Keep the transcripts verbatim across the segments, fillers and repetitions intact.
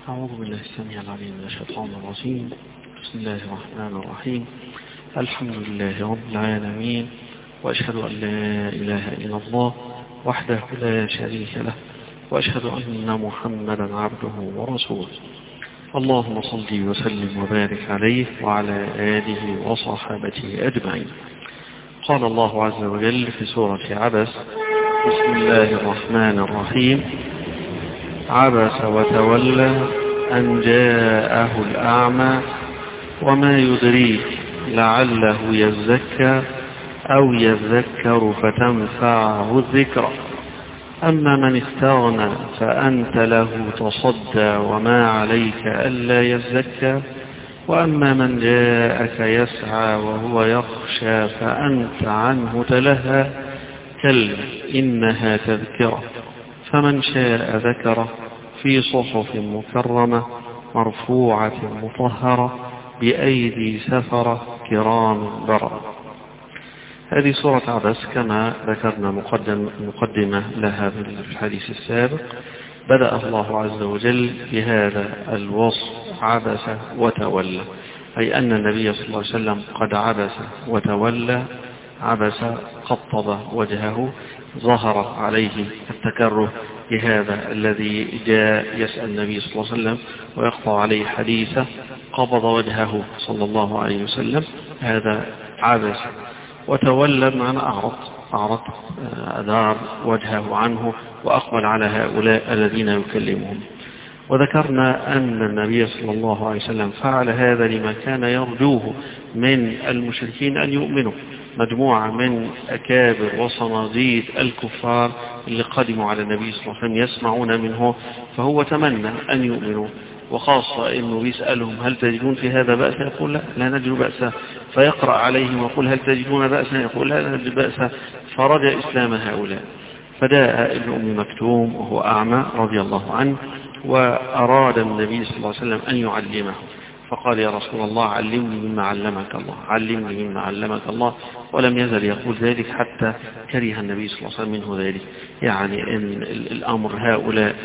أعوذ بالله السميع العليم من الشيطان الرجيم. بسم الله الرحمن الرحيم. الحمد لله رب العالمين، وأشهد أن لا إله إلا الله وحده لا شريك له، وأشهد أن محمدا عبده ورسوله. اللهم صل وسلم وبارك عليه وعلى آله وصحابته أجمعين. قال الله عز وجل في سورة عبس: بسم الله الرحمن الرحيم. عبس وتولى أن جاءه الأعمى وما يدريك لعله يزكى أو يذكر فتنفعه الذكرى. أما من استغنى فأنت له تصدى وما عليك ألا يزكى، وأما من جاءك يسعى وهو يخشى فأنت عنه تلهى. كلا إنها تذكرة فمن شاء ذكره في صحف مكرمة مرفوعة مطهرة بأيدي سفرة كرام بررة. هذه سورة عبس كما ذكرنا مقدم مقدمة لها في الحديث السابق. بدأ الله عز وجل بهذا الوصف: عبس وتولى، أي أن النبي صلى الله عليه وسلم قد عبس وتولى. عبس قطب وجهه، ظهر عليه التكره بهذا الذي جاء يسأل النبي صلى الله عليه وسلم ويقطع عليه حديثه. قبض وجهه صلى الله عليه وسلم، هذا عبس. وتولى بمعنى أعرض أعرض أدار وجهه عنه وأقبل على هؤلاء الذين يكلمهم. وذكرنا أن النبي صلى الله عليه وسلم فعل هذا لما كان يرجوه من المشركين أن يؤمنوا، مجموعة من أكابر وصناديد الكفار اللي قدموا على النبي صلى الله عليه وسلم يسمعون منه، فهو تمنى أن يؤمنوا، وخاصة أنه بيسألهم: هل تجدون في هذا بأسا؟ يقول: لا لا نجد بأسا. فيقرأ عليهم ويقول: هل تجدون بأسا؟ يقول: لا لا نجد بأسا. فرجع إسلام هؤلاء. فجاء ابن أم مكتوم وهو أعمى رضي الله عنه، وأراد النبي صلى الله عليه وسلم أن يعلمه، فقال: يا رسول الله علمني مما علمك الله، علمني مما علمك الله. ولم يزل يقول ذلك حتى كره النبي صلى الله عليه وسلم منه ذلك، يعني إن الأمر هؤلاء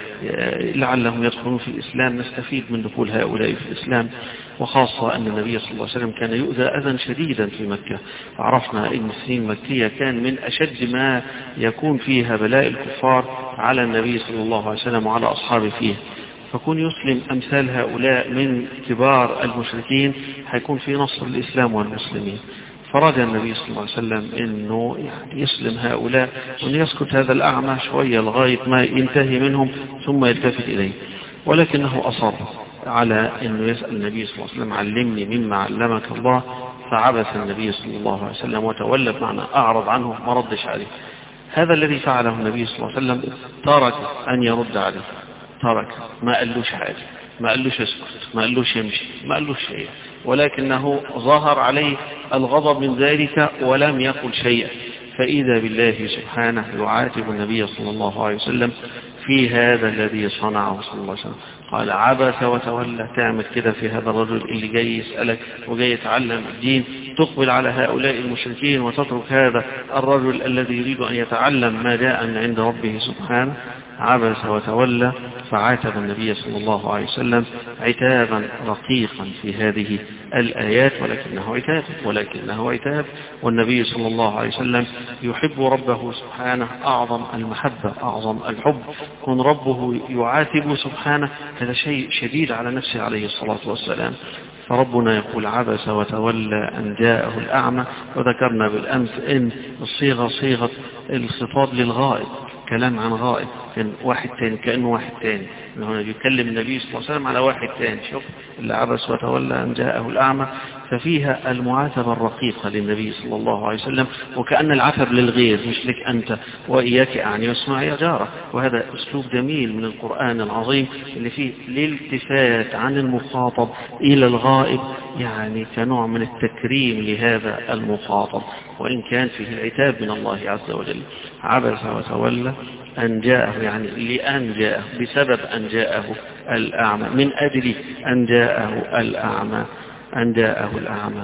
لعلهم يدخلون في الإسلام، نستفيد من دخول هؤلاء في الإسلام. وخاصة أن النبي صلى الله عليه وسلم كان يؤذى أذى شديدا في مكة. عرفنا أن السنين المكية كان من أشد ما يكون فيها بلاء الكفار على النبي صلى الله عليه وسلم وعلى أصحابه فيه. فكون يسلم أمثال هؤلاء من كبار المشركين حيكون في نصر الإسلام والمسلمين. فرجى النبي صلى الله عليه وسلم أنه يعني يسلم هؤلاء وأن يسكت هذا الأعمى شوية لغاية ما ينتهي منهم ثم يلتفت إليه. ولكنه أصر على أنه يسأل النبي صلى الله عليه وسلم: علمني مما علمك الله. فعبس النبي صلى الله عليه وسلم وتولى، بمعنى أعرض عنه، ما ردش عليه. هذا الذي فعله النبي صلى الله عليه وسلم، ترك أن يرد عليه، ترك، ما قالوش حاجة، ما قالوش اسكت، ما قالوش يمشي، ما قالوش شيء، ولكنه ظهر عليه الغضب من ذلك ولم يقل شيئا. فإذا بالله سبحانه يعاتب النبي صلى الله عليه وسلم في هذا الذي صنعه صلى الله عليه وسلم. قال: عبس وتولى. تعمل كده في هذا الرجل اللي جاي يسألك وجاي يتعلم الدين، تقبل على هؤلاء المشركين وتترك هذا الرجل الذي يريد أن يتعلم ما جاء من عند ربه سبحانه. عبس وتولى. فعاتب النبي صلى الله عليه وسلم عتابا رقيقا في هذه الآيات، ولكنه عتاب ولكنه عتاب والنبي صلى الله عليه وسلم يحب ربه سبحانه أعظم المحبة، أعظم الحب. كن ربه يعاتب سبحانه، هذا شيء شديد على نفسه عليه الصلاة والسلام. فربنا يقول: عبس وتولى أن جاءه الأعمى. وذكرنا بالأمس أن الصيغة صيغة الخطاب للغائب، كلام عن غائب، كان واحد تاني، كأنه واحد تاني. هنا يتكلم النبي صلى الله عليه وسلم على واحد تاني. شوف اللي عبس وتولى أن جاءه الأعمى، ففيها المعاتبة الرقيقة للنبي صلى الله عليه وسلم، وكأن العتب للغير مش لك أنت وإياك أعني واسمع يا جارة. وهذا أسلوب جميل من القرآن العظيم اللي فيه الالتفات عن المخاطب إلى الغائب، يعني كنوع من التكريم لهذا المخاطب، وإن كان فيه العتاب من الله عز وجل. عبس وتولى أن جاءه، يعني لأن جاءه، بسبب أن جاءه الأعمى، من أجل أن جاءه الأعمى، أن جاءه الأعمى.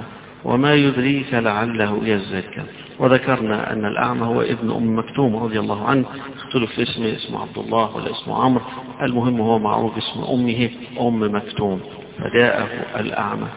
وما يدريك لعله يزكى. وذكرنا أن الأعمى هو ابن أم مكتوم رضي الله عنه، اختلف في اسمه، اسمه عبد الله ولا اسمه عمرو، المهم هو معروف اسم أمه أم مكتوم، فجاءه الأعمى.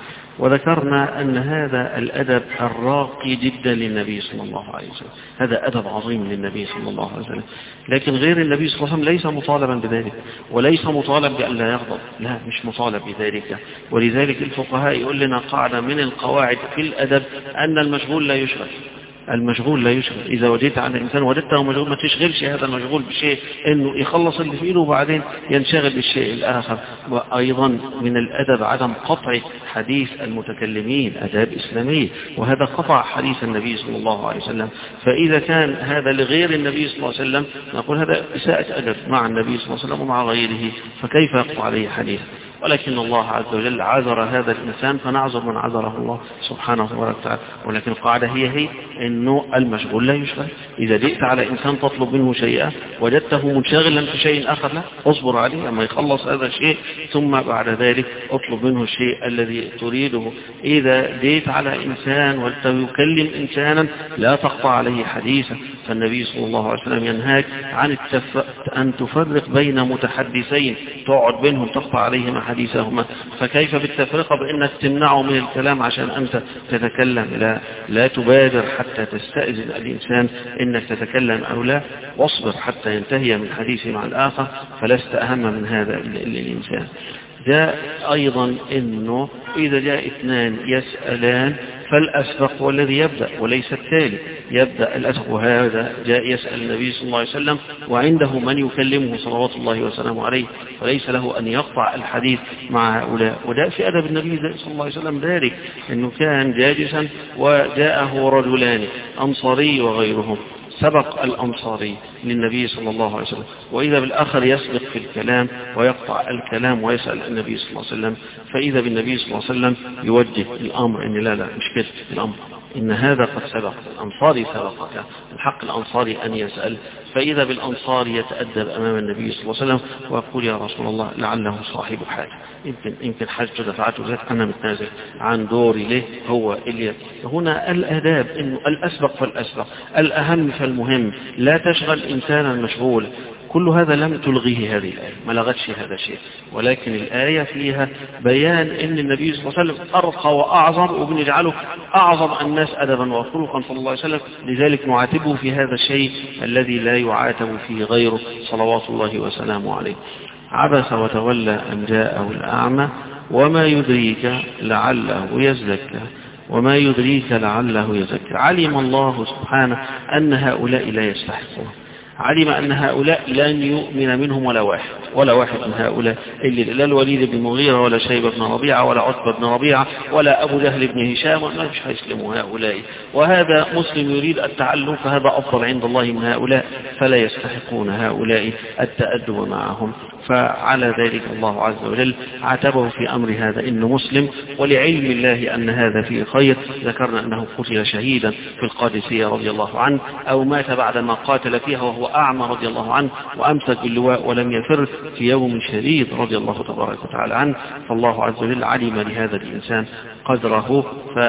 وذكرنا أن هذا الأدب الراقي جدا للنبي صلى الله عليه وسلم، هذا أدب عظيم للنبي صلى الله عليه وسلم، لكن غير النبي صلى الله عليه وسلم ليس مطالبا بذلك، وليس مطالب بأن لا يغضب، لا مش مطالب بذلك. ولذلك الفقهاء يقول لنا قاعدة من القواعد في الأدب أن المشغول لا يشغل، المشغول لا يشغل. إذا وجدت عن الإنسان وجدته مشغول ما تشغلش هذا المشغول بشيء، إنه يخلص اللي في إيده وبعدين ينشغل بالشيء الآخر. وأيضا من الأدب عدم قطع حديث المتكلمين، أداب إسلامية، وهذا قطع حديث النبي صلى الله عليه وسلم. فإذا كان هذا لغير النبي صلى الله عليه وسلم نقول هذا إساءة أدب مع النبي صلى الله عليه وسلم ومع غيره، فكيف يقطع عليه حديث؟ ولكن الله عز وجل عذر هذا الإنسان فنعذر من عذره الله سبحانه وتعالى. ولكن القاعدة هي هي إنه المشغول لا يشغل. إذا جئت على إنسان تطلب منه شيئا وجدته منشغلا في شيء آخر، لا اصبر عليه أما يخلص هذا الشيء ثم بعد ذلك اطلب منه الشيء الذي تريده. إذا جئت على إنسان وتكلم إنسانا لا تقطع عليه حديثا، فالنبي صلى الله عليه وسلم ينهاك عن التف... أن تفرق بين متحدثين تقعد بينهم تقطع عليهما حديثهما، فكيف بالتفرقة بأنك تمنعه من الكلام عشان أنت تتكلم؟ لا لا تبادر حتى تستأذن الإنسان إنك تتكلم أو لا، واصبر حتى ينتهي من حديثه مع الآخر، فلست أهم من هذا الإنسان. جاء أيضا إنه إذا جاء اثنان يسألان فالأسبق هو الذي يبدأ وليس التالي، يبدأ الأسبق. وهذا جاء يسأل النبي صلى الله عليه وسلم وعنده من يكلمه صلوات الله وسلامه عليه، وليس له أن يقطع الحديث مع هؤلاء. وجاء في أدب النبي صلى الله عليه وسلم ذلك، أنه كان جالسا وجاءه رجلان أنصاري وغيرهم، سبق الأنصاري للنبي صلى الله عليه وسلم، وإذا بالآخر يسبق في الكلام ويقطع الكلام ويسأل النبي صلى الله عليه وسلم، فإذا بالنبي صلى الله عليه وسلم يوجه الأمر إن لا لا مش كده الأمر، إن هذا قد سبق، الأنصاري سبقك، الحق الأنصاري أن يسأل. فإذا بالأنصاري يتأدب أمام النبي صلى الله عليه وسلم ويقول يا رسول الله لعله صاحب حاجة، يمكن يمكن حاجته دفعته ذات، أنا متنازل عن دوري له هو اللي. هنا الآداب إنه الأسبق فالأسبق، الأهم فالمهم، لا تشغل إنسانا مشغولا. كل هذا لم تلغيه هذه الآية، ما لغتش هذا الشيء، ولكن الآية فيها بيان أن النبي صلى الله عليه وسلم أرقى وأعظم، وبنجعله أعظم الناس أدبا وخلقا صلى الله عليه وسلم، لذلك نعاتبه في هذا الشيء الذي لا يعاتب فيه غيره صلوات الله وسلامه عليه. عبس وتولى أن جاءه الأعمى وما يدريك لعله يزكى، وما يدريك لعله يزكى. علم الله سبحانه أن هؤلاء لا يستحقون، علم أن هؤلاء لن يؤمن منهم ولا واحد، ولا واحد من هؤلاء، اللي لا الوليد بن مغيرة ولا شيبة بن ربيعة ولا عتبة بن ربيعة ولا أبو جهل بن هشام، ما مش هيسلموا هؤلاء. وهذا مسلم يريد التعلم فهذا أفضل عند الله من هؤلاء، فلا يستحقون هؤلاء التأدب معهم. فعلى ذلك الله عز وجل عاتبه في أمر هذا إنه مسلم، ولعلم الله أن هذا فيه خير. ذكرنا أنه قتل شهيدا في القادسية رضي الله عنه، أو مات بعدما قاتل فيها وهو أعمى رضي الله عنه، وأمسك باللواء ولم يفر في يوم شديد رضي الله تبارك وتعالى عنه. فالله عز وجل علم لهذا الإنسان قدره،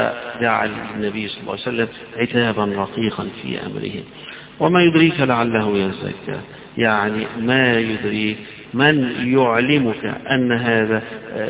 فجعل النبي صلى الله عليه وسلم عتابا رقيقا في أمره. وما يدريك لعله يزكى، يعني ما يدريك، من يعلمك أن هذا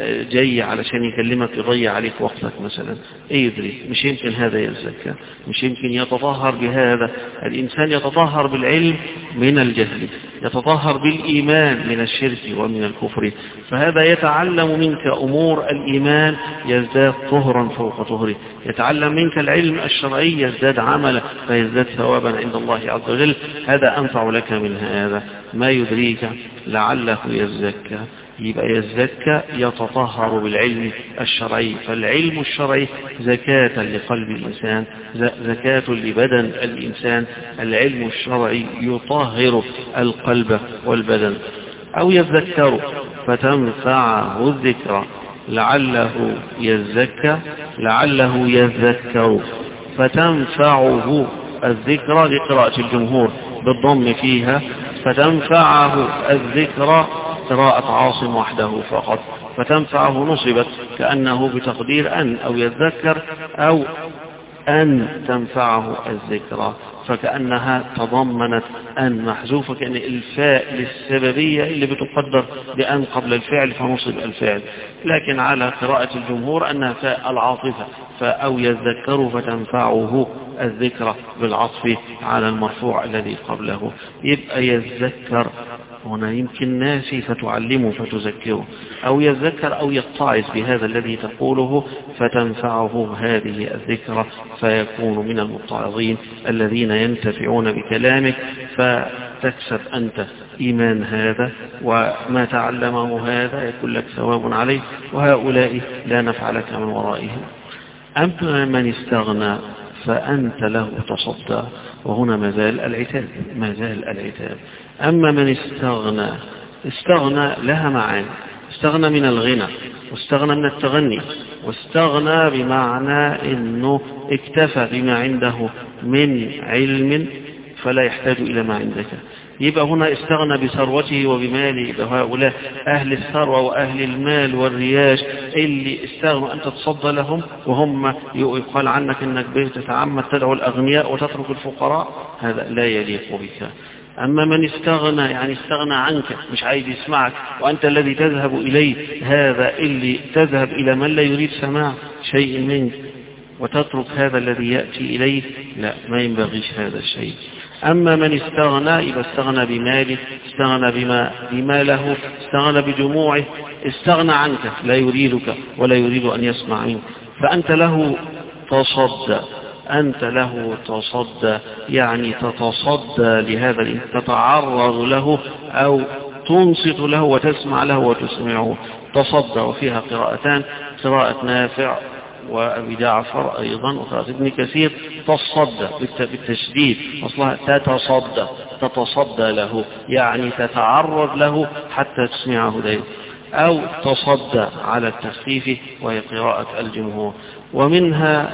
جاي علشان يكلمك يضيع عليك وقتك مثلا، ايه يدري؟ مش يمكن هذا يزكى، مش يمكن يتطهر بهذا. الإنسان يتطهر بالعلم من الجهل، يتطهر بالإيمان من الشرك ومن الكفر، فهذا يتعلم منك أمور الإيمان يزداد طهرا فوق طهره، يتعلم منك العلم الشرعي يزداد عملا فيزداد ثوابا عند الله عز وجل. هذا أنفع لك من هذا. ما يدريك لعله يزكى، يبقى يزكى يتطهر بالعلم الشرعي، فالعلم الشرعي زكاة لقلب الإنسان، زكاة لبدن الإنسان. العلم الشرعي يطهر القلب والبدن. أو يذكر فتنفعه الذكرى، لعله يزكى، لعله يذكر فتنفعه الذكرى لقراءة الجمهور بالضم فيها، فتنفعه الذكرى قراءة عاصم وحده فقط، فتنفعه نصبت كأنه بتقدير أن أو يذكر أو أن تنفعه الذكرى، فكأنها تضمنت أن محذوفة، كأن الفاء للسببية اللي بتقدر بأن قبل الفعل فنصب الفعل. لكن على قراءة الجمهور أنها فاء العاطفة، فأو يذكر فتنفعه الذكرى بالعطف على المرفوع الذي قبله. يبقى يذكر هنا يمكن ناسي فتعلمه فتذكره، أو يذكر أو يتعظ بهذا الذي تقوله فتنفعه هذه الذكرى، فيكون من المتعظين الذين ينتفعون بكلامك، فتكسب أنت إيمان هذا، وما تعلمه هذا يكون لك ثواب عليه، وهؤلاء لا نفع لك من ورائهم. أما من استغنى فأنت له تصدى، وهنا مازال العتاب مازال العتاب. أما من استغنى، استغنى لها معاني، استغنى من الغنى، واستغنى من التغني، واستغنى بمعنى أنه اكتفى بما عنده من علم فلا يحتاج إلى ما عندك. يبقى هنا استغنى بثروته وبماله. هؤلاء أهل الثروة وأهل المال والرياش اللي استغنوا أن تتصدى لهم، وهم يقال عنك أنك بتتعمد تدعو الأغنياء وتترك الفقراء، هذا لا يليق بك. أما من استغنى يعني استغنى عنك، مش عايز يسمعك وأنت الذي تذهب إليه، هذا اللي تذهب إلى من لا يريد سماع شيء منك وتترك هذا الذي يأتي إليه، لا، ما ينبغيش هذا الشيء. أما من استغنى يبقى استغنى بماله، استغنى بما, بما له، استغنى بجموعه، استغنى عنك، لا يريدك ولا يريد أن يسمع منك، فأنت له تصدى، أنت له تصدى يعني تتصدى لهذا، تتعرض له أو تنصت له وتسمع له وتسمعه. تصدى، وفيها قراءتان، قراءة نافع وأبي جعفر أيضا وقراءة ابن كثير، تصدى بالتشديد، أصلها تتصدى، تتصدى له يعني تتعرض له حتى تسمعه دائما، أو تصدى على التخفيف وهي قراءة الجمهور. ومنها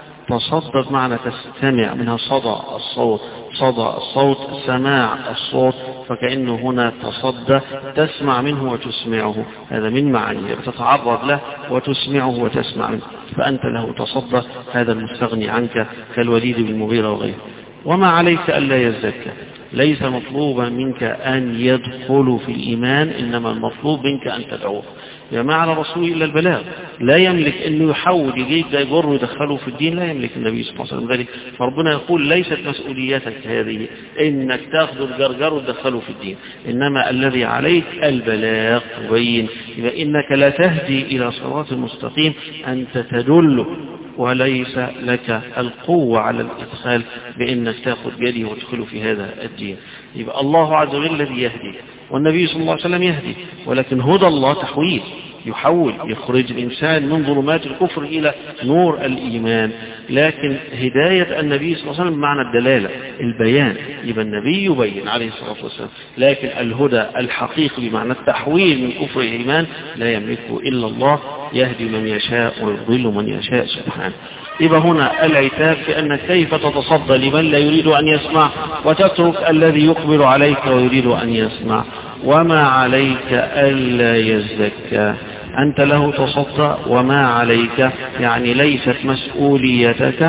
تصدى بمعنى تستمع، منها صدى الصوت، صدى الصوت سماع الصوت، فكأنه هنا تصدى تسمع منه وتسمعه، هذا من معانيه، تتعرض له وتسمعه وتسمع منه، فأنت له تصدى، هذا المستغني عنك كالوليد بن المغيرة وغيره. وما عليك ألا يزكى، ليس مطلوبا منك أن يدخل في الإيمان، إنما المطلوب منك أن تدعوه. يا ما على رسول إلا البلاغ، لا يملك أنه يحول يجيب ده يجر ويدخله في الدين، لا يملك النبي صلى الله عليه وسلم ذلك. فربنا يقول ليست مسؤوليتك هذه إنك تأخذ الجرجر وتدخله في الدين، إنما الذي عليك البلاغ تبين. يبقى إنك لا تهدي إلى صراط المستقيم، أنت تدل، وليس لك القوة على الإدخال بأنك تأخذ بيده وتدخله في هذا الدين. يبقى الله عز وجل الذي يهدي، والنبي صلى الله عليه وسلم يهدي، ولكن هدى الله تحويل، يحول، يخرج الإنسان من ظلمات الكفر إلى نور الإيمان. لكن هداية النبي صلى الله عليه وسلم معنى الدلالة، البيان، يبقى النبي يبين عليه الصلاة والسلام. لكن الهدى الحقيقي بمعنى التحويل من كفر الإيمان لا يملكه إلا الله، يهدي من يشاء ويضل من يشاء سبحانه. يبقى هنا العتاب بأن كيف تتصدى لمن لا يريد أن يسمع وتترك الذي يقبل عليك ويريد أن يسمع. وما عليك ألا يزكى، أنت له تصدى، وما عليك يعني ليست مسؤوليتك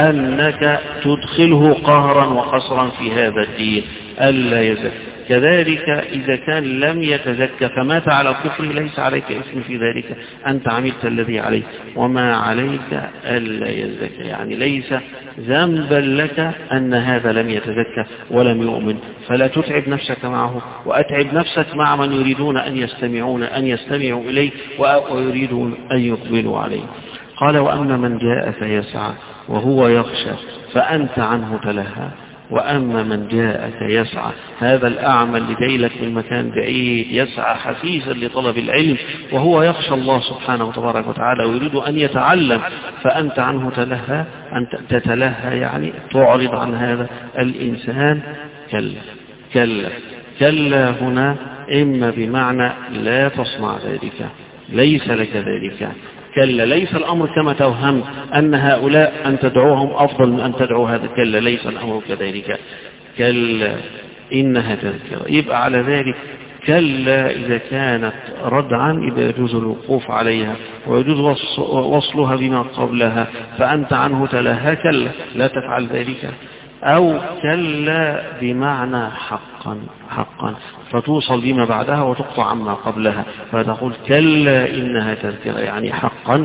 أنك تدخله قهرا وقصرا في هذا الدين، ألا يزكى. كذلك إذا كان لم يتزكى فمات على الكفر ليس عليك اسم في ذلك، أنت عملت الذي عليك. وما عليك ألا يزكى يعني ليس ذنبا لك أن هذا لم يتزكى ولم يؤمن، فلا تتعب نفسك معه، وأتعب نفسك مع من يريدون أن يستمعون أن يستمعوا إليه ويريدون أن يقبلوا عليه. قال وأما من جاء فيسعى وهو يخشى فأنت عنه تلهى. وأما من جاءك يسعى، هذا الأعمى اللي جاي لك من مكان بعيد يسعى حثيثا لطلب العلم وهو يخشى الله سبحانه وتبارك وتعالى ويريد أن يتعلم، فأنت عنه تلهى، أنت تتلهى يعني تعرض عن هذا الإنسان. كلا كلا كلا هنا إما بمعنى لا تصنع ذلك، ليس لك ذلك. كلا ليس الأمر كما توهمت أن هؤلاء أن تدعوهم أفضل من أن تدعو هذا، كلا ليس الأمر كذلك، كلا إنها تذكرة. يبقى على ذلك كلا إذا كانت ردعا إذا يجوز الوقوف عليها ويجوز وصلها بما قبلها، فأنت عنه تلاها كلا لا تفعل ذلك. أو كلا بمعنى حقا حقا فتوصل بما بعدها وتقطع عما قبلها، فتقول كلا إنها تذكرة، يعني حقا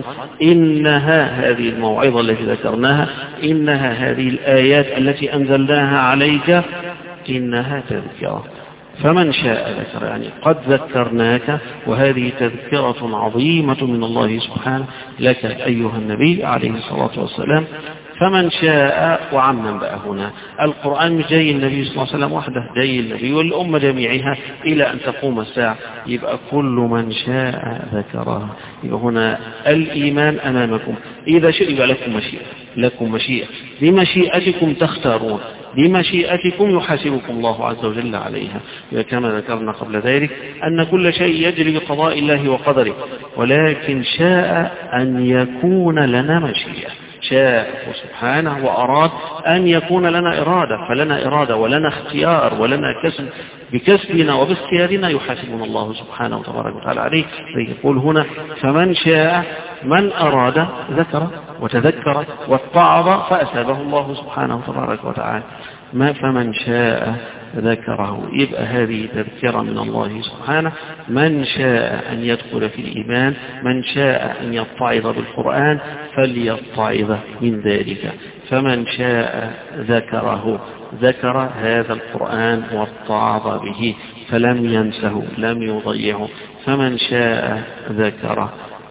إنها هذه الموعظة التي ذكرناها، إنها هذه الآيات التي أنزلناها عليك إنها تذكرة. فمن شاء ذكر، يعني قد ذكرناك، وهذه تذكرة عظيمة من الله سبحانه لك أيها النبي عليه الصلاة والسلام. فمن شاء وعمم بقى هنا القرآن مش جاي النبي صلى الله عليه وسلم وحده، جاي النبي والأمة جميعها إلى أن تقوم الساعة، يبقى كل من شاء ذكرها. يبقى هنا الإيمان أمامكم، إذا شئ يبقى لكم مشيئة، لكم مشيئة، بمشيئتكم تختارون، بمشيئتكم يحاسبكم الله عز وجل عليها. كما ذكرنا قبل ذلك أن كل شيء يجري بقضاء الله وقدره، ولكن شاء أن يكون لنا مشيئة، شاء سبحانه وأراد أن يكون لنا إرادة، فلنا إرادة ولنا اختيار ولنا كسب، بكسبنا وباختيارنا يحاسبنا الله سبحانه وتبارك وتعالى عليه. فيقول هنا فمن شاء، من أراد ذكر وتذكر واتعظ فأسابه الله سبحانه وتبارك وتعالى. ما فمن شاء ذكره، يبقى هذه تذكرة من الله سبحانه. من شاء أن يدخل في الإيمان، من شاء أن يتعظ بالقرآن فليتعظ من ذلك. فمن شاء ذكره، ذكر هذا القرآن واتعظ به فلم ينسه، لم يضيعه. فمن شاء ذكره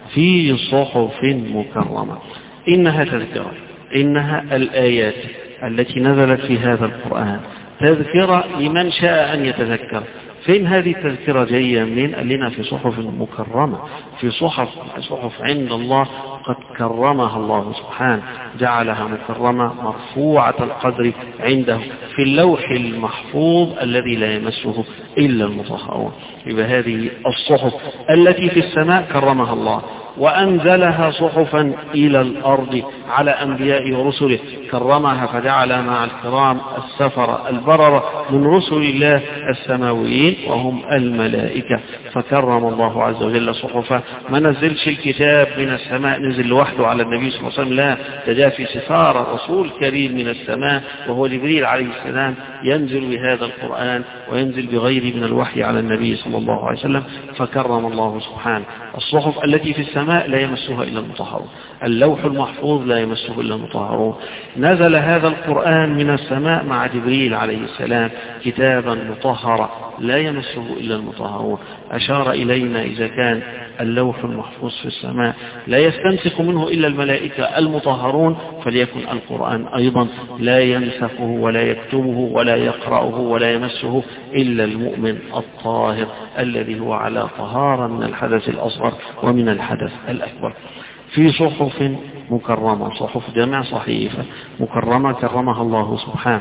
في صحف مكرمة. إنها تذكرة، إنها الآيات التي نزلت في هذا القرآن تذكرة لمن شاء أن يتذكر. فين هذه التذكرة جاية منين؟ قال لنا في صحف مكرمة، في صحف صحف عند الله قد كرمها الله سبحانه، جعلها مكرمة مرفوعة القدر عنده في اللوح المحفوظ الذي لا يمسه إلا المطهرون. يبقى هذه الصحف التي في السماء كرمها الله، وأنزلها صحفا إلى الأرض على أنبياء ورسله، كرمها فجعل مع الكرام السفر البررة من رسل الله السماويين وهم الملائكة، فكرم الله عز وجل صحفا. ما نزلش الكتاب من السماء نزل لوحده على النبي صلى الله عليه وسلم، لا، تجاه في سفارة رسول كريم من السماء وهو جبريل عليه السلام ينزل بهذا القرآن وينزل بغيره من الوحي على النبي صلى الله عليه وسلم، فكرم الله سبحانه. الصحف التي في السماء لا يمسها إلا المطهرون، اللوح المحفوظ لا يمسه إلا المطهرون. نزل هذا القرآن من السماء مع جبريل عليه السلام كتابا مطهرا لا يمسه إلا المطهرون. أشار إلينا إذا كان اللوح المحفوظ في السماء لا يستنسخ منه إلا الملائكة المطهرون، فليكن القرآن أيضا لا ينسخه ولا يكتبه ولا يقرأه ولا يمسه إلا المؤمن الطاهر الذي هو على طهارة من الحدث الأصغر ومن الحدث الأكبر. في صحف مكرمة، صحف جمع صحيفة مكرمة كرمها الله سبحانه،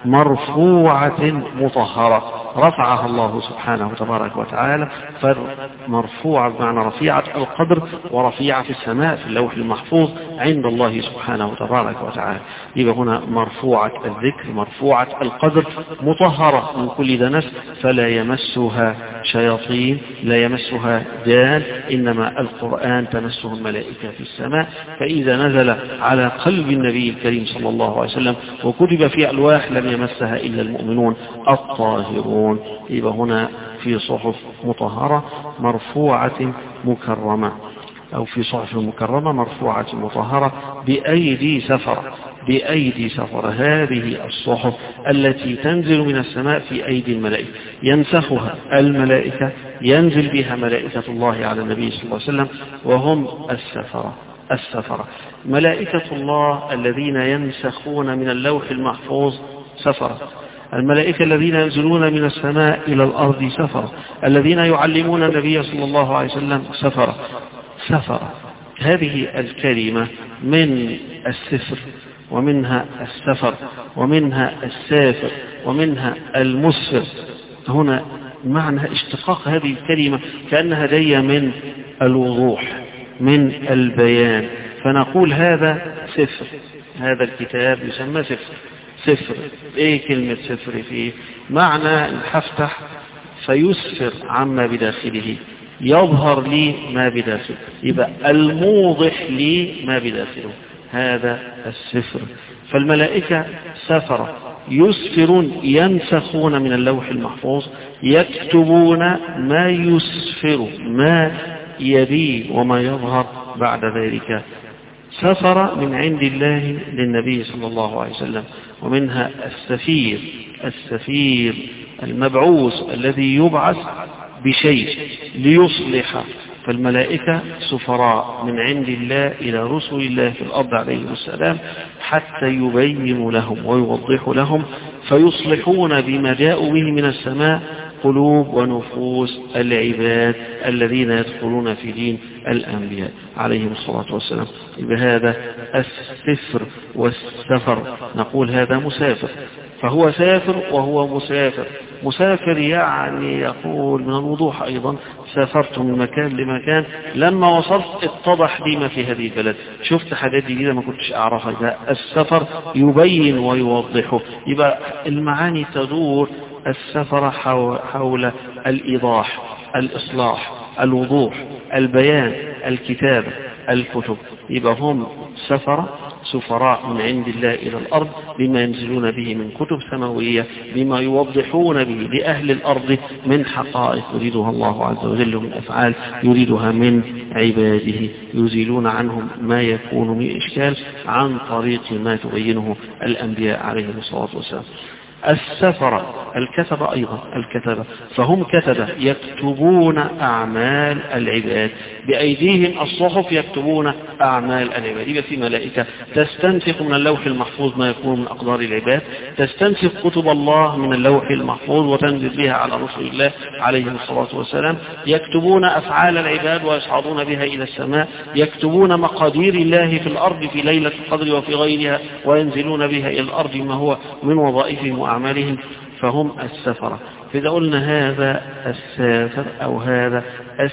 مرفوعة مطهرة رفعها الله سبحانه وتبارك وتعالى. فمرفوعة بمعنى رفيعة القدر ورفيعة في السماء في اللوح المحفوظ عند الله سبحانه وتبارك وتعالى. يبقى هنا مرفوعة الذكر مرفوعة القدر مطهرة من كل دنس، فلا يمسها شياطين لا يمسها جان، إنما القرآن تمسه الملائكة في السماء. فإذا نزل على قلب النبي الكريم صلى الله عليه وسلم وكتب في ألواح لم يمسها إلا المؤمنون الطاهرون. يبقى هنا في صحف مطهرة مرفوعة مكرمة، أو في صحف مكرمة مرفوعة مطهرة بأيدي سفر، بأيدي سفر. هذه الصحف التي تنزل من السماء في أيدي الملائكة ينسخها الملائكة، ينزل بها ملائكة الله على النبي صلى الله عليه وسلم وهم السفرة. السفرة ملائكة الله الذين ينسخون من اللوح المحفوظ سفرة، الملائكة الذين ينزلون من السماء إلى الأرض سفرة، الذين يعلمون النبي صلى الله عليه وسلم سفرة. سفرة هذه الكلمة من السفر ومنها السفر ومنها السافر ومنها المسفر. هنا معنى اشتقاق هذه الكلمة كأنها جاية من الوضوح من البيان، فنقول هذا سفر، هذا الكتاب يسمى سفر. سفر ايه كلمة سفر؟ فيه معنى ان هفتح فيسفر عما بداخله، يظهر لي ما بداخله، يبقى الموضح لي ما بداخله، هذا السفر. فالملائكة سفرة يسفرون، ينسخون من اللوح المحفوظ، يكتبون ما يسفر، ما يبي وما يظهر بعد ذلك. سفر من عند الله للنبي صلى الله عليه وسلم. ومنها السفير، السفير المبعوث الذي يبعث بشيء ليصلح. فالملائكة سفراء من عند الله إلى رسل الله في الأرض عليهم السلام حتى يبينوا لهم ويوضحوا لهم، فيصلحون بما جاءوا به من السماء قلوب ونفوس العباد الذين يدخلون في دين الأنبياء عليهم الصلاة والسلام. بهذا السفر والسفر نقول هذا مسافر، فهو سافر وهو مسافر. مسافر يعني يقول من الوضوح أيضا سافرت من مكان لمكان، لما وصلت اتضح لي ما في هذه البلد، شفت حاجات جديدة ما كنتش أعرفها. السفر يبين ويوضحه. يبقى المعاني تدور السفر حول الإيضاح، الإصلاح، الوضوح، البيان، الكتابة، الكتب. يبقى هم سفر سفراء من عند الله إلى الأرض بما ينزلون به من كتب سماوية، بما يوضحون به لأهل الأرض من حقائق يريدها الله عز وجل، من أفعال يريدها من عباده، يزيلون عنهم ما يكون من إشكال عن طريق ما تبينه الأنبياء عليهم الصلاة والسلام. السفرة الكتبة أيضا، الكتبة فهم كتبة يكتبون أعمال العباد، بأيديهم الصحف يكتبون أعمال العباد. يبقى في ملائكة تستنسخ من اللوح المحفوظ ما يكون من أقدار العباد، تستنسخ كتب الله من اللوح المحفوظ وتنزل بها على رسل الله عليهم الصلاة والسلام، يكتبون أفعال العباد ويصعدون بها إلى السماء، يكتبون مقادير الله في الأرض في ليلة القدر وفي غيرها وينزلون بها إلى الأرض ما هو من وظائفهم وأعمالهم. فهم السفرة. فإذا قلنا هذا السافر أو هذا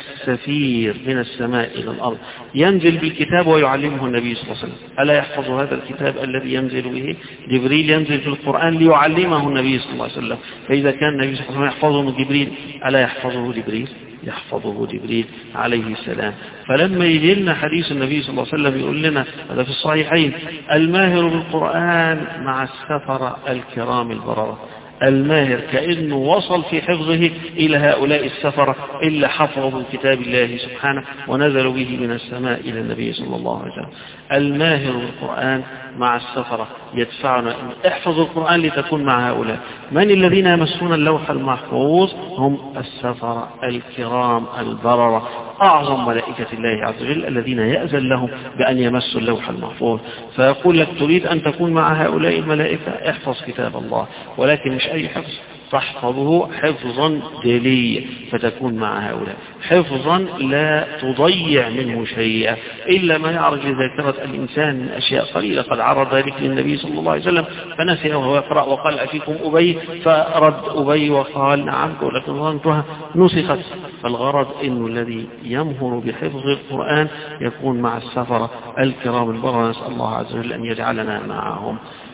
السفير من السماء إلى الأرض ينزل بالكتاب ويعلمه النبي صلى الله عليه وسلم، ألا يحفظ هذا الكتاب الذي ينزل به؟ جبريل ينزل في القرآن ليعلمه النبي صلى الله عليه وسلم. فإذا كان النبي صلى الله عليه وسلم يحفظه من جبريل، ألا يحفظه جبريل؟ يحفظه جبريل عليه السلام. فلما يجي لنا حديث النبي صلى الله عليه وسلم يقول لنا هذا في الصحيحين: الماهر بالقرآن مع السفرة الكرام البررة. الماهر كأنه وصل في حفظه إلى هؤلاء السفرة إلا حفظوا كتاب الله سبحانه ونزلوا به من السماء إلى النبي صلى الله عليه وسلم. الماهر بالقرآن مع السفرة يدفعنا احفظ القرآن لتكون مع هؤلاء. من الذين يمسون اللوح المحفوظ؟ هم السفرة الكرام البررة، أعظم ملائكة الله عز وجل الذين يأذن لهم بأن يمسوا اللوح المحفوظ. فيقول لك تريد أن تكون مع هؤلاء الملائكة؟ احفظ كتاب الله، ولكن مش أي حفظ، تحفظه حفظا جليا فتكون مع هؤلاء، حفظا لا تضيع منه شيئا إلا ما يعرج ذاكرة الإنسان من أشياء قليلة. قد عرض ذلك للنبي صلى الله عليه وسلم فنسي وهو يقرأ وقال: أفيكم أبي؟ فرد أبي وقال: نعم ولكن ظننتها نسخت. فالغرض إنه الذي يمهر بحفظ القرآن يكون مع السفرة الكرام البررة، نسأل الله عز وجل أن يجعلنا معهم.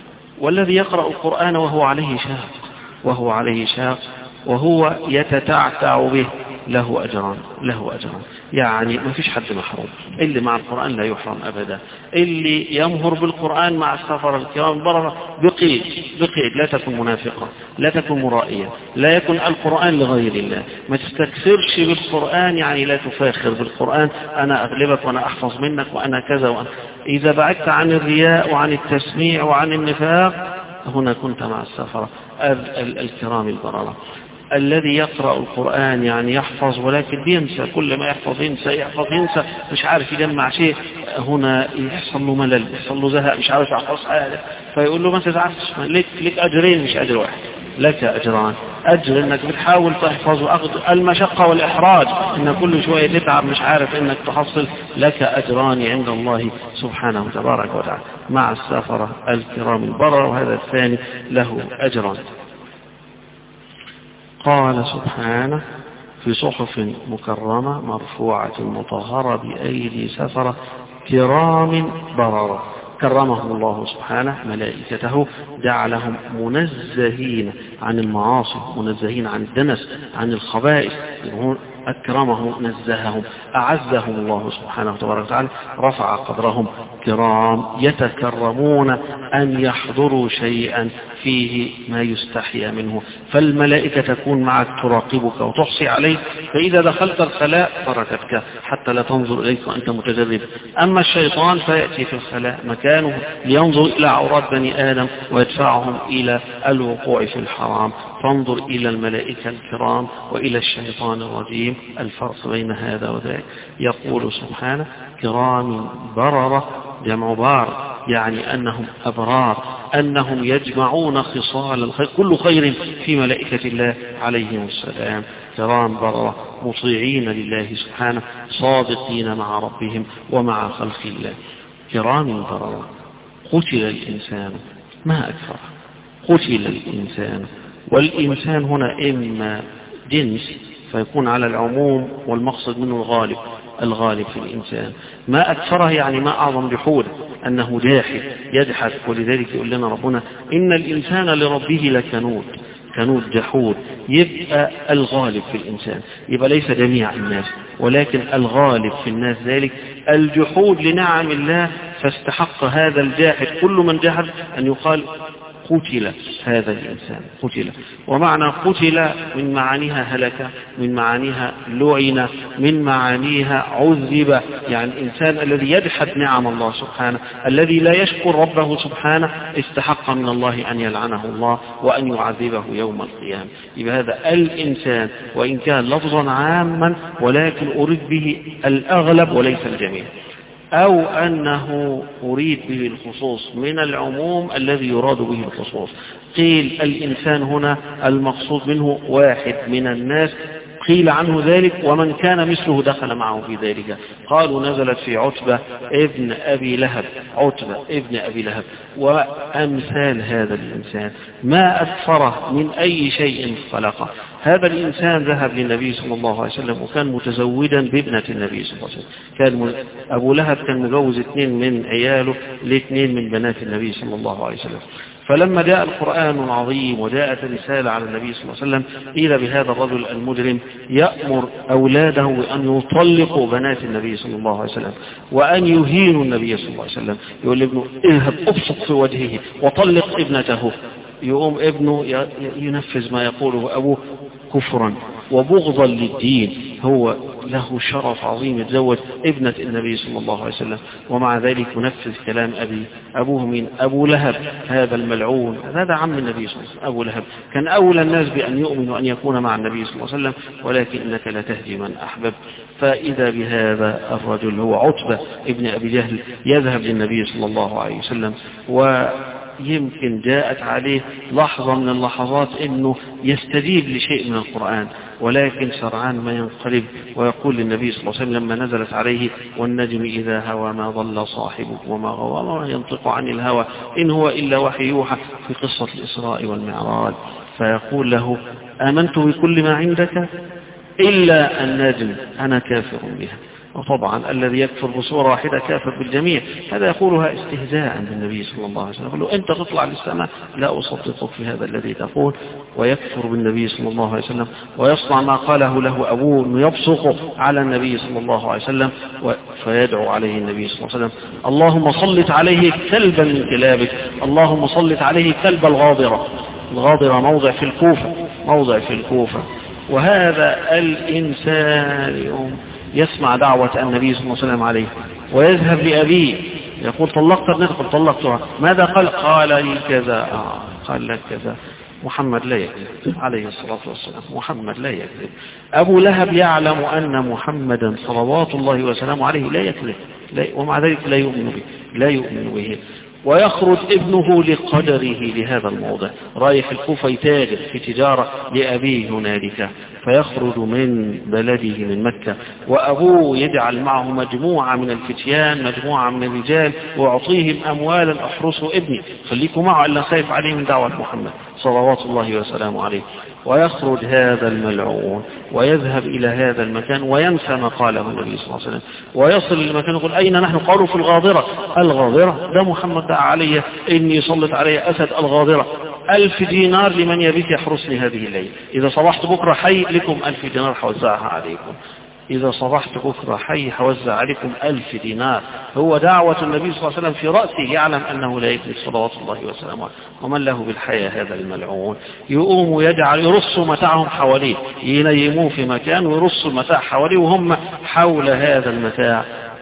والذي يقرأ القرآن وهو عليه شاق وهو عليه شاق وهو يتتعتع به له أجران، له أجران. يعني ما فيش حد محروم، اللي مع القرآن لا يحرم أبدا. اللي يمهر بالقرآن مع السفر الكرام البررة بقيد بقيد لا تكن منافقة، لا تكن مرائية، لا يكن القرآن لغير الله. ما تستكثرش بالقرآن، يعني لا تفاخر بالقرآن، أنا أغلبك وأنا أحفظ منك وأنا كذا وأنا. إذا بعدت عن الرياء وعن التسميع وعن النفاق هنا كنت مع السفرة الكرام البررة. الذي يقرأ القرآن يعني يحفظ ولكن بينسى، كل ما يحفظ ينسى يحفظ ينسى، مش عارف يجمع شيء، هنا يحصل له ملل، يحصل له زهق، مش عارف يحفظ حاجة. فيقول له ما تزعلش، لك لك أجرين مش أجر واحد، لك أجران. أجر إنك بتحاول تحفظ وأخذ المشقة والإحراج، إن كل شوية تتعب مش عارف إنك تحصل، لك أجران عند الله سبحانه وتبارك وتعالى مع السفرة الكرام البررة. وهذا الثاني له أجران. قال سبحانه: في صحف مكرمة مرفوعة مطهرة بأيدي سفرة كرام بررة. كرمهم الله سبحانه ملائكته، جعلهم منزهين عن المعاصي، منزهين عن الدنس، عن الخبائث، أكرمهم، نزههم، أعزهم الله سبحانه وتبارك وتعالى، رفع قدرهم، كرام يتكرمون أن يحضروا شيئا فيه ما يستحيا منه. فالملائكة تكون معك تراقبك وتحصي عليك، فإذا دخلت الخلاء تركتك حتى لا تنظر إليك وأنت متجرب. أما الشيطان فيأتي في الخلاء مكانه لينظر إلى عورات بني آدم ويدفعهم إلى الوقوع في الحرام. فانظر إلى الملائكة الكرام وإلى الشيطان الرجيم، الفرق بين هذا وذاك. يقول سبحانه كرام بررة، جمع بار، يعني أنهم أبرار، أنهم يجمعون خصال الخير، كل خير في ملائكة الله عليهم السلام. كرام بررة مطيعين لله سبحانه، صادقين مع ربهم ومع خلق الله. كرام بررة. قتل الإنسان ما أكثر، قتل الإنسان. والإنسان هنا إما جنس فيكون على العموم والمقصد منه الغالب، الغالب في الإنسان. ما أكثره يعني ما أعظم جحود، أنه جاحد يجحد. ولذلك يقول لنا ربنا إن الإنسان لربه لكنود، كنود جحود. يبقى الغالب في الإنسان، يبقى ليس جميع الناس ولكن الغالب في الناس ذلك الجحود لنعم الله، فاستحق هذا الجاحد كل من جحد أن يقال قتل هذا الإنسان، قتل. ومعنى قتل من معانيها هلك، من معانيها لعن، من معانيها عذب. يعني الإنسان الذي يجحد نعم الله سبحانه، الذي لا يشكر ربه سبحانه، استحق من الله أن يلعنه الله وأن يعذبه يوم القيامة. يبقى هذا الإنسان، وإن كان لفظا عاما ولكن أريد به الأغلب وليس الجميع، أو أنه أريد به الخصوص من العموم الذي يراد به الخصوص. قيل الإنسان هنا المقصود منه واحد من الناس، قيل عنه ذلك ومن كان مثله دخل معه في ذلك. قالوا نزلت في عتبة ابن أبي لهب، عتبة ابن أبي لهب وأمثال هذا الإنسان، ما أكثره من أي شيء خلقه. هذا الإنسان ذهب للنبي صلى الله عليه وسلم وكان متزوجا بابنة النبي صلى الله عليه وسلم. كان أبو لهب كان مجوز اثنين من عياله لاثنين من بنات النبي صلى الله عليه وسلم. فلما جاء القرآن العظيم وجاءت الرسالة على النبي صلى الله عليه وسلم إلى بهذا الرجل المجرم يأمر أولاده أن يطلقوا بنات النبي صلى الله عليه وسلم وأن يهينوا النبي صلى الله عليه وسلم. يقول لابنه اذهب ابصق في وجهه وطلق ابنته. يقوم ابنه ينفذ ما يقوله أبوه كفرا وبغضا للدين. هو له شرف عظيم يتزوج ابنة النبي صلى الله عليه وسلم، ومع ذلك ينفذ كلام أبي. أبوه من أبو لهب هذا الملعون، هذا عم النبي صلى الله عليه وسلم. أبو لهب كان أولى الناس بأن يؤمن وأن يكون مع النبي صلى الله عليه وسلم، ولكن إنك لا تهدي من أحبب. فإذا بهذا الرجل هو عتبة ابن أبي جهل يذهب للنبي صلى الله عليه وسلم، و يمكن جاءت عليه لحظة من اللحظات انه يستجيب لشيء من القرآن، ولكن سرعان ما ينقلب ويقول للنبي صلى الله عليه وسلم لما نزلت عليه والنجم إذا هوى ما ضل صاحبك وما غوى وما ينطق عن الهوى إن هو إلا وحي يوحى، في قصة الإسراء والمعراج. فيقول له آمنت بكل ما عندك إلا النجم أنا كافر بها. وطبعا الذي يكفر بصورة واحدة كافر بالجميع. هذا يقولها استهزاء بالنبي صلى الله عليه وسلم، يقول له أنت تطلع للسماء لا أصدقك في هذا الذي تقول، ويكفر بالنبي صلى الله عليه وسلم ويصنع ما قاله له أبوه أنه يبصق على النبي صلى الله عليه وسلم، فيدعو عليه النبي صلى الله عليه وسلم اللهم صلت عليه كلبا من كلابك، اللهم صلت عليه كلب الغاضرة. الغاضرة موضع في الكوفة، موضع في الكوفة. وهذا الإنسان يسمع دعوة النبي صلى الله عليه وسلم عليه ويذهب لأبيه يقول طلقت ابنتك؟ قل طلقتها. ماذا قال؟ قال لي كذا. آه. قال لك كذا. محمد لا يكذب عليه الصلاة والسلام، محمد لا يكذب. أبو لهب يعلم أن محمدا صلوات الله وسلامه عليه لا يكذب، لا، ومع ذلك لا يؤمن به، لا يؤمن به. ويخرج ابنه لقدره لهذا الموضع، رايح الكوفة يتاجر في تجارة لأبيه هنالك، فيخرج من بلده من مكة، وأبوه يجعل معه مجموعة من الفتيان، مجموعة من الرجال، ويعطيهم أموالا أحرسوا ابني، خليكم معه إلا خايف عليه من دعوة محمد صلوات الله وسلامه عليه. ويخرج هذا الملعون ويذهب إلى هذا المكان وينسى ما قاله النبي صلى الله عليه وسلم، ويصل للمكان يقول أين نحن؟ قالوا في الغاضرة. الغاضرة ده محمد دعا علي إني يسلط علي أسد الغاضرة، ألف دينار لمن يبيت يحرسني هذه الليل، إذا صبحت بكرة حي لكم ألف دينار حوزعها عليكم، إذا صبحت بكرة حي حوزع عليكم ألف دينار. هو دعوة النبي صلى الله عليه وسلم في رأسه، يعلم أنه لا يكلف صلوات الله وسلامه. ومن له بالحياة هذا الملعون يقوم يجعل يرصوا متاعهم حواليه، ينيموه في مكان ويرصوا المتاع حواليه وهم حول هذا المتاع،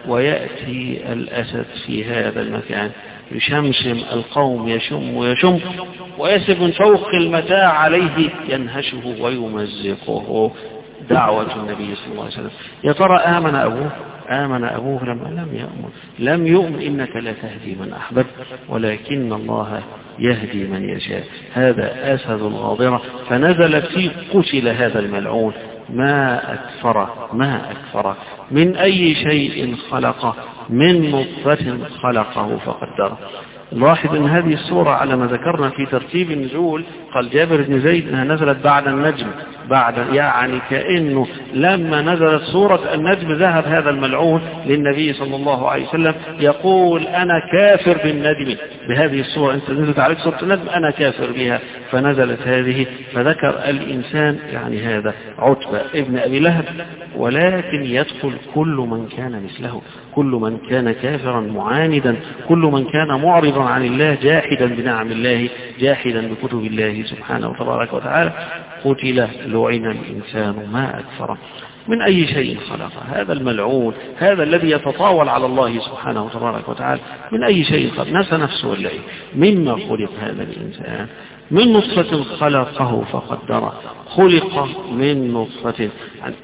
ويأتي الأسد في هذا المكان يشمشم القوم، يشم ويشم، ويسب من فوق المتاع عليه ينهشه ويمزقه. دعوة النبي صلى الله عليه وسلم. يا ترى آمن أبوه؟ آمن أبوه لما لم يؤمن لم يؤمن إنك لا تهدي من أحببت ولكن الله يهدي من يشاء. هذا أسد الغاضرة، فنزل فيه قتل هذا الملعون. ما أكفره ما أكفره من أي شيء خلقه، من نطفة خلقه فقدره. لاحظ أن هذه السورة على ما ذكرنا في ترتيب النزول، قال جابر بن زيد أنها نزلت بعد النجم، بعد يعني كأنه لما نزلت سورة النجم ذهب هذا الملعون للنبي صلى الله عليه وسلم يقول أنا كافر بالنجم، بهذه السورة أنت نزلت عليك سورة النجم أنا كافر بها، فنزلت هذه. فذكر الإنسان يعني هذا عتبة ابن أبي لهب، ولكن يدخل كل من كان مثله، كل من كان كافرا معاندا، كل من كان معرضا عن الله، جاحدا بنعم الله، جاحدا بكتب الله سبحانه وتبارك وتعالى، قتل لعن الإنسان ما أكفره. من أي شيء خلقه هذا الملعون، هذا الذي يتطاول على الله سبحانه وتبارك وتعالى، من أي شيء خلق؟ نسى نفسه الليل. مما خلق هذا الإنسان؟ من نطفة خلقه فقدره. خلق من نطفة. يعني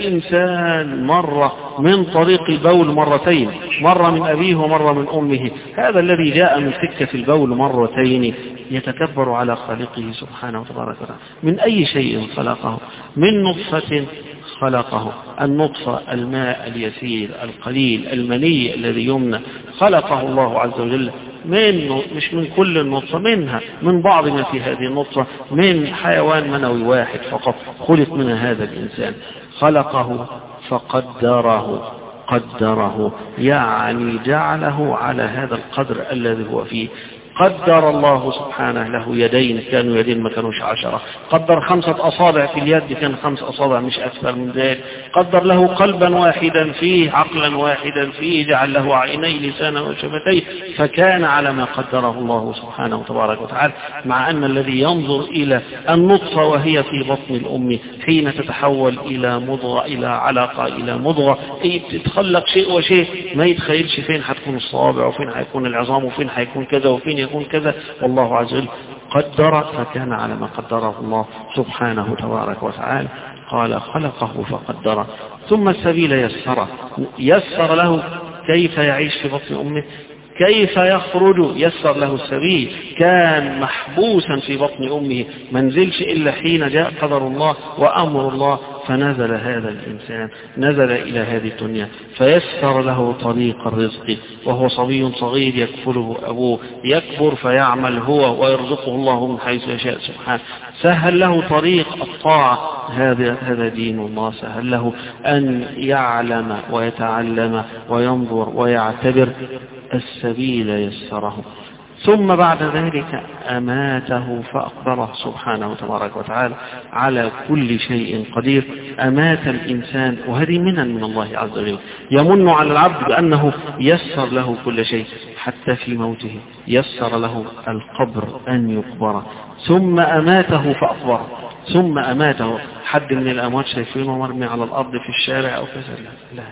الإنسان مرة من طريق البول مرتين، مرة من أبيه ومرة من أمه. هذا الذي جاء من سكة البول مرتين يتكبر على خالقه سبحانه وتبارك وتعالى. من أي شيء خلقه؟ من نطفة خلقه. النطفة الماء اليسير القليل المني الذي يمنى، خلقه الله عز وجل من، مش من كل النطفة، منها من بعض ما في هذه النطفة، من حيوان منوي واحد فقط خلق من هذا الإنسان. خلقه فقدره، قدره يعني جعله على هذا القدر الذي هو فيه. قدر الله سبحانه له يدين، كانوا يدين ما كانوش عشرة. قدر خمسة أصابع في اليد، كان خمس أصابع مش أكثر من ذلك. قدر له قلبا واحدا فيه، عقلا واحدا فيه، جعل له عيني لسانا وشفتيه، فكان على ما قدره الله سبحانه وتبارك وتعالى. مع أن الذي ينظر إلى النطفة وهي في بطن الأم حين تتحول إلى مضغة، إلى علقة، إلى مضغة، تتخلق شيء وشيء، ما يتخيلش فين هتكون الصوابع وفين هيكون العظام وفين هيكون كذا وفين يكون كذا. والله عز وجل قدر فكان على ما قدره الله سبحانه تبارك وتعالى. قال خلقه فقدره. ثم السبيل يسره، يسر له كيف يعيش في بطن أمه، كيف يخرج، يسر له السبيل. كان محبوسا في بطن أمه، منزلش إلا حين جاء قدر الله وأمر الله، فنزل هذا الإنسان، نزل إلى هذه الدنيا، فيسر له طريق الرزق، وهو صبي صغير يكفله أبوه، يكبر فيعمل هو ويرزقه الله من حيث يشاء سبحانه. سهل له طريق الطاعة، هذا هذا دين الله. سهل له أن يعلم ويتعلم وينظر ويعتبر، السبيل يسره. ثم بعد ذلك أماته فأقبره سبحانه تبارك وتعالى، على كل شيء قدير. أمات الإنسان، وهذه منن من الله عز وجل، يمن على العبد بأنه يسر له كل شيء، حتى في موته يسر له القبر أن يقبر. ثم أماته فأقبره، ثم أماته. حد من الأموات شايفينه مرمي على الأرض في الشارع أو كذا؟ لا،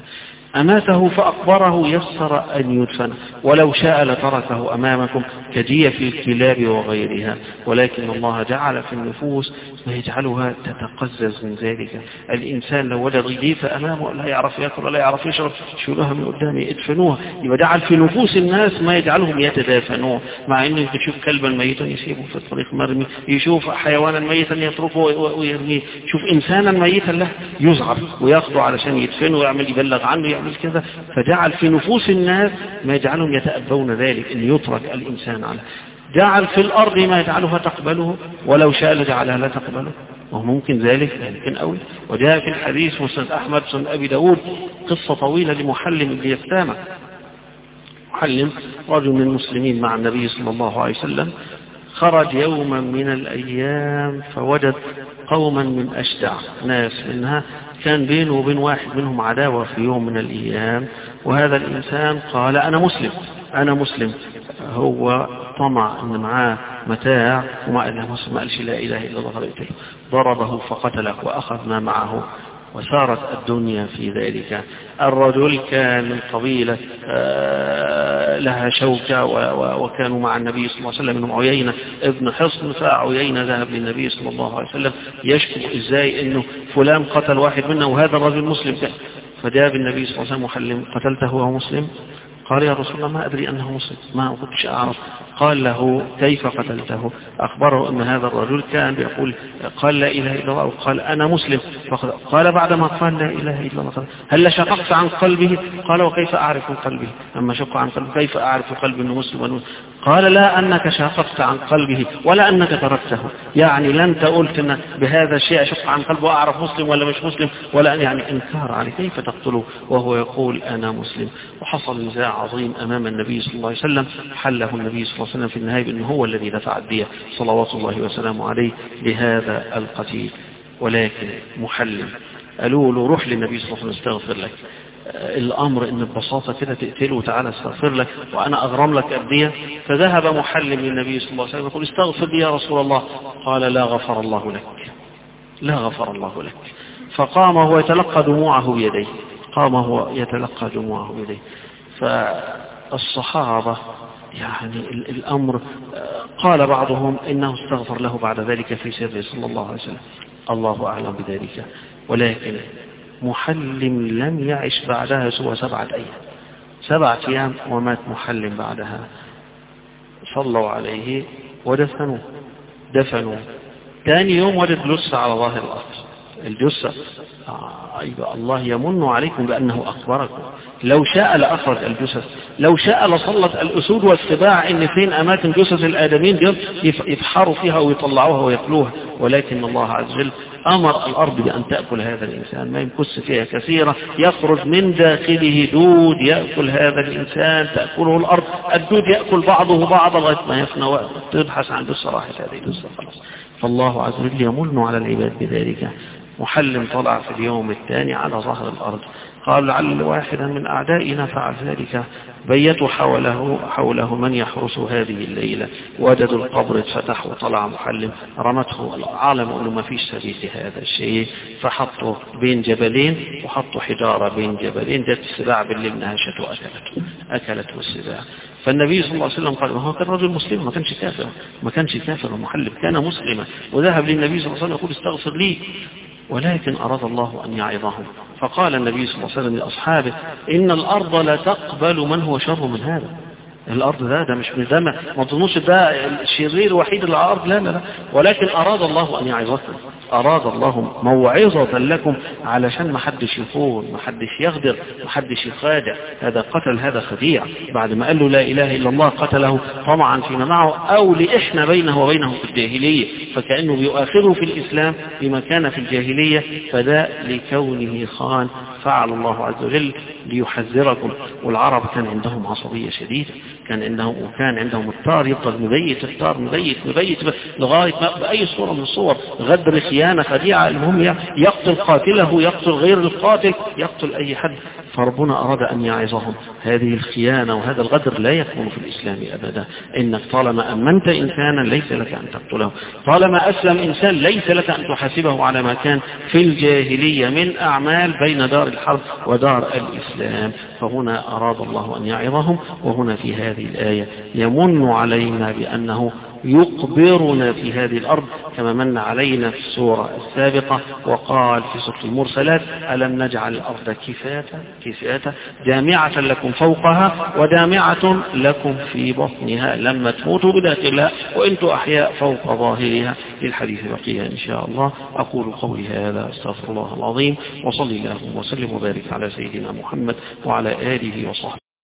أماته فأقبره يسر أن يدفن، ولو شاء لتركه أمامكم كدية في الكلاب وغيرها، ولكن الله جعل في النفوس ما يجعلها تتقزز من ذلك. الإنسان لو وجد غيث أمامه لا يعرف يأكل ولا يعرف يشرب، شيلوها من قدامه يدفنوها. يبقى جعل في نفوس الناس ما يجعلهم يتدافنون، مع أنه يشوف كلبا ميتا يسيبه في الطريق مرمي، يشوف حيوانا ميتا يتركه ويرميه، يشوف إنسانا ميتا له يزعر وياخده علشان يدفنه ويعمل يبلغ عنه يعمل كذا. فجعل في نفوس الناس ما يجعلهم يتأبون ذلك، أن يترك الإنسان على. جعل في الأرض ما يجعلها تقبله، ولو شاء لجعلها لا تقبله، وممكن ذلك لكن أول. وجاء في الحديث مسند أحمد سنن أبي داود قصة طويلة لمحلم بن يفتامة. محلم رجل من المسلمين مع النبي صلى الله عليه وسلم، خرج يوما من الأيام فوجد قوما من أشجع ناس، منها كان بينه وبين واحد منهم عداوة في يوم من الأيام، وهذا الإنسان قال أنا مسلم أنا مسلم. هو طمع أن معاه متاع وما قالش لا إله إلا الله، ضربه فقتله وأخذ ما معه، وسارت الدنيا في ذلك. الرجل كان من قبيلة لها شوكة، وكانوا مع النبي صلى الله عليه وسلم منهم عيينة ابن حصن، فعيينة ذهب للنبي صلى الله عليه وسلم يشكو إزاي إنه فلان قتل واحد منا وهذا الرجل مسلم. فجاء النبي صلى الله عليه وسلم محلم قتلته وهو مسلم؟ قال يا رسول الله ما أدري أنه مسلم، ما كنتش أعرف. قال له كيف قتلته؟ أخبره أن هذا الرجل كان يقول قال لا إله إلا الله، وقال أنا مسلم. قال بعدما قال لا إله إلا الله هل شققت عن قلبه؟ قال وكيف أعرف قلبه؟ أما شق عن قلبه كيف أعرف قلبه أنه مسلم؟ قال لا أنك شققت عن قلبه ولا أنك تركته، يعني لن قلت أن بهذا الشيء شق عن قلبه وأعرف مسلم ولا مش مسلم، ولا يعني إنكار عليه، كيف تقتله وهو يقول أنا مسلم؟ وحصل نزاع عظيم أمام النبي صلى الله عليه وسلم، حله النبي صلى الله عليه وسلم في النهاية بأنه هو الذي دفع الدية صلوات الله وسلامه عليه لهذا القتيل. ولكن محلم قالوا له روح للنبي صلى الله عليه وسلم استغفر لك، الأمر إن ببساطة كده تقتله وتعالى استغفر لك وأنا أغرم لك الدية. فذهب محلم للنبي صلى الله عليه وسلم يقول استغفر لي يا رسول الله. قال لا غفر الله لك، لا غفر الله لك. فقام هو يتلقى دموعه بيديه، قام هو يتلقى دموعه بيديه. فالصحابة يعني الأمر قال بعضهم إنه استغفر له بعد ذلك في سره صلى الله عليه وسلم، الله أعلم بذلك. ولكن محلم لم يعش بعدها سوى سبعة أيام، سبعة أيام ومات محلم بعدها. صلوا عليه ودفنوه دفنوه ثاني يوم وجد جثة على ظاهر الأرض. الجثة آه أيوة الله يمن عليكم بأنه أخبركم، لو شاء لأخرج الجثث، لو شاء لصلت الأسود والسباع إن فين أماكن جثث الآدمين يفحروا فيها ويطلعوها ويقلوها، ولكن الله عز وجل أمر الأرض بأن تأكل هذا الإنسان، ما يمكس فيها كثيرة، يخرج من داخله دود يأكل هذا الإنسان، تأكله الأرض، الدود يأكل بعضه بعضا لغاية ما يفنى وتبحث عن جثة راحت هذه الجثة خلاص. فالله عز وجل يمن على العباد بذلك. محلم طلع في اليوم الثاني على ظهر الأرض، قال لعل واحدا من أعدائنا فعل ذلك، بيتوا حوله حوله من يحرس هذه الليلة، وجدوا القبر اتفتح وطلع محلم، رمته العالم أنه ما فيش سبيل لهذا الشيء، فحطوا بين جبلين وحطوا حجارة بين جبلين، جت السباع بالليل نهشت وأكلته أكلته السباع. فالنبي صلى الله عليه وسلم قال ما هو كان رجل مسلم، ما كانش كافر، ما كانش كافر ومحلم، كان مسلما، وذهب للنبي صلى الله عليه وسلم يقول استغفر لي، ولكن أراد الله أن يعظهم. فقال النبي صلى الله عليه وسلم لأصحابه إن الأرض لا تقبل من هو شر من هذا. الأرض ده ده مش ده ما تظنوش ده الشرير الوحيد اللي على الأرض، لا لا لا، ولكن أراد الله أن يعظكم، أراد الله موعظة لكم علشان ما حدش يخون، ما حدش يغدر، ما حدش يخادع. هذا قتل هذا خديع، بعد ما قال له لا إله إلا الله قتله طمعا فيما معه أو لإحنا بينه وبينه في الجاهلية، فكأنه بيؤخره في الإسلام بما كان في الجاهلية، فده لكونه خان فعل الله عز وجل ليحذركم. والعرب كان عندهم عصبية شديدة، كان عندهم وكان عندهم الطار يفضل مبيت الطار مبيت مبيت لغاية ما بأي صورة من الصور، غدر خيانة خديعة، المهم يقتل قاتله، يقتل غير القاتل، يقتل أي حد. فربنا أراد أن يعظهم. هذه الخيانة وهذا الغدر لا يكون في الإسلام أبدا. إنك طالما أمنت إنسانا ليس لك أن تقتله، طالما أسلم إنسان ليس لك أن تحاسبه على ما كان في الجاهلية من أعمال بين دار دار الحرب ودار الإسلام. فهنا أراد الله أن يعظهم، وهنا في هذه الآية يمن علينا بأنه يقبرنا في هذه الأرض كما من علينا في السورة السابقة، وقال في سورة المرسلات: ألم نجعل الأرض كفاتا كفاتا جامعة لكم فوقها ودامعة لكم في بطنها لما تموتوا بذات الله وإنتم أحياء فوق ظاهرها. للحديث بقية إن شاء الله. أقول قولي هذا، أستغفر الله العظيم، وصلي الله وسلم وبارك على سيدنا محمد وعلى آله وصحبه.